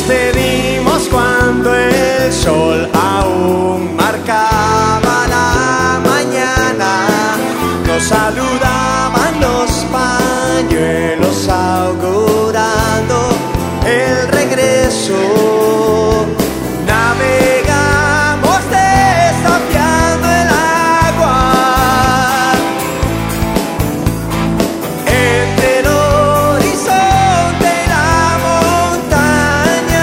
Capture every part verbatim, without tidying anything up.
despedimos cuando el sol aún marcaba la mañana. Nos saludaban los pañuelos augurando el regreso. Navegamos desafiando el agua entre el horizonte y la montaña,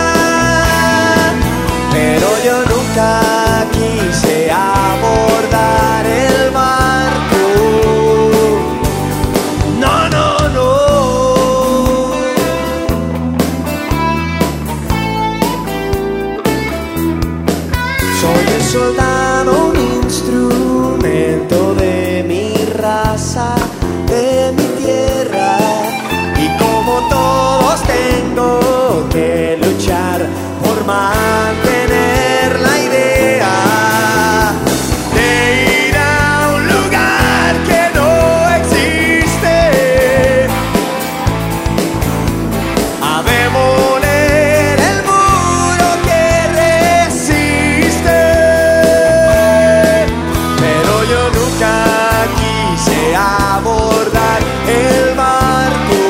pero yo nunca quise abordar el barco. No, no, no. Soy el soldado, un instrumento de mi raza, de mi tierra, y como todos tengo que luchar por mantener la idea de ir a un lugar que no existe, a demoler el muro que resiste. Pero yo nunca quise abordar el barco.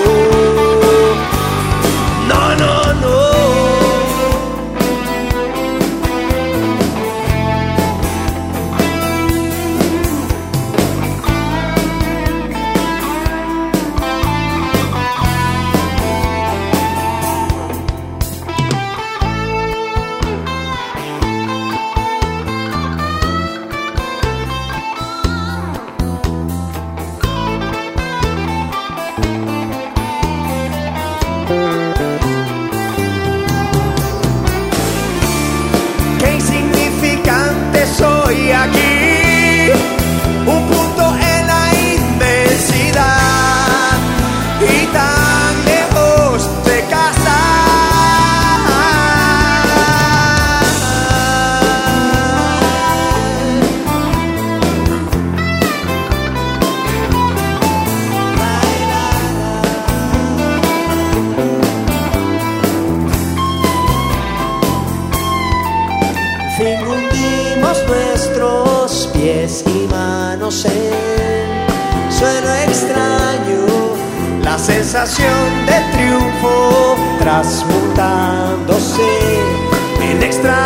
No, no, no. Qué insignificante soy aquí, un punto en la inmensidad y tan lejos de casa. Fin hundimos nuestros pies y manos en suelo extraño, la sensación de triunfo transmutándose en extraño.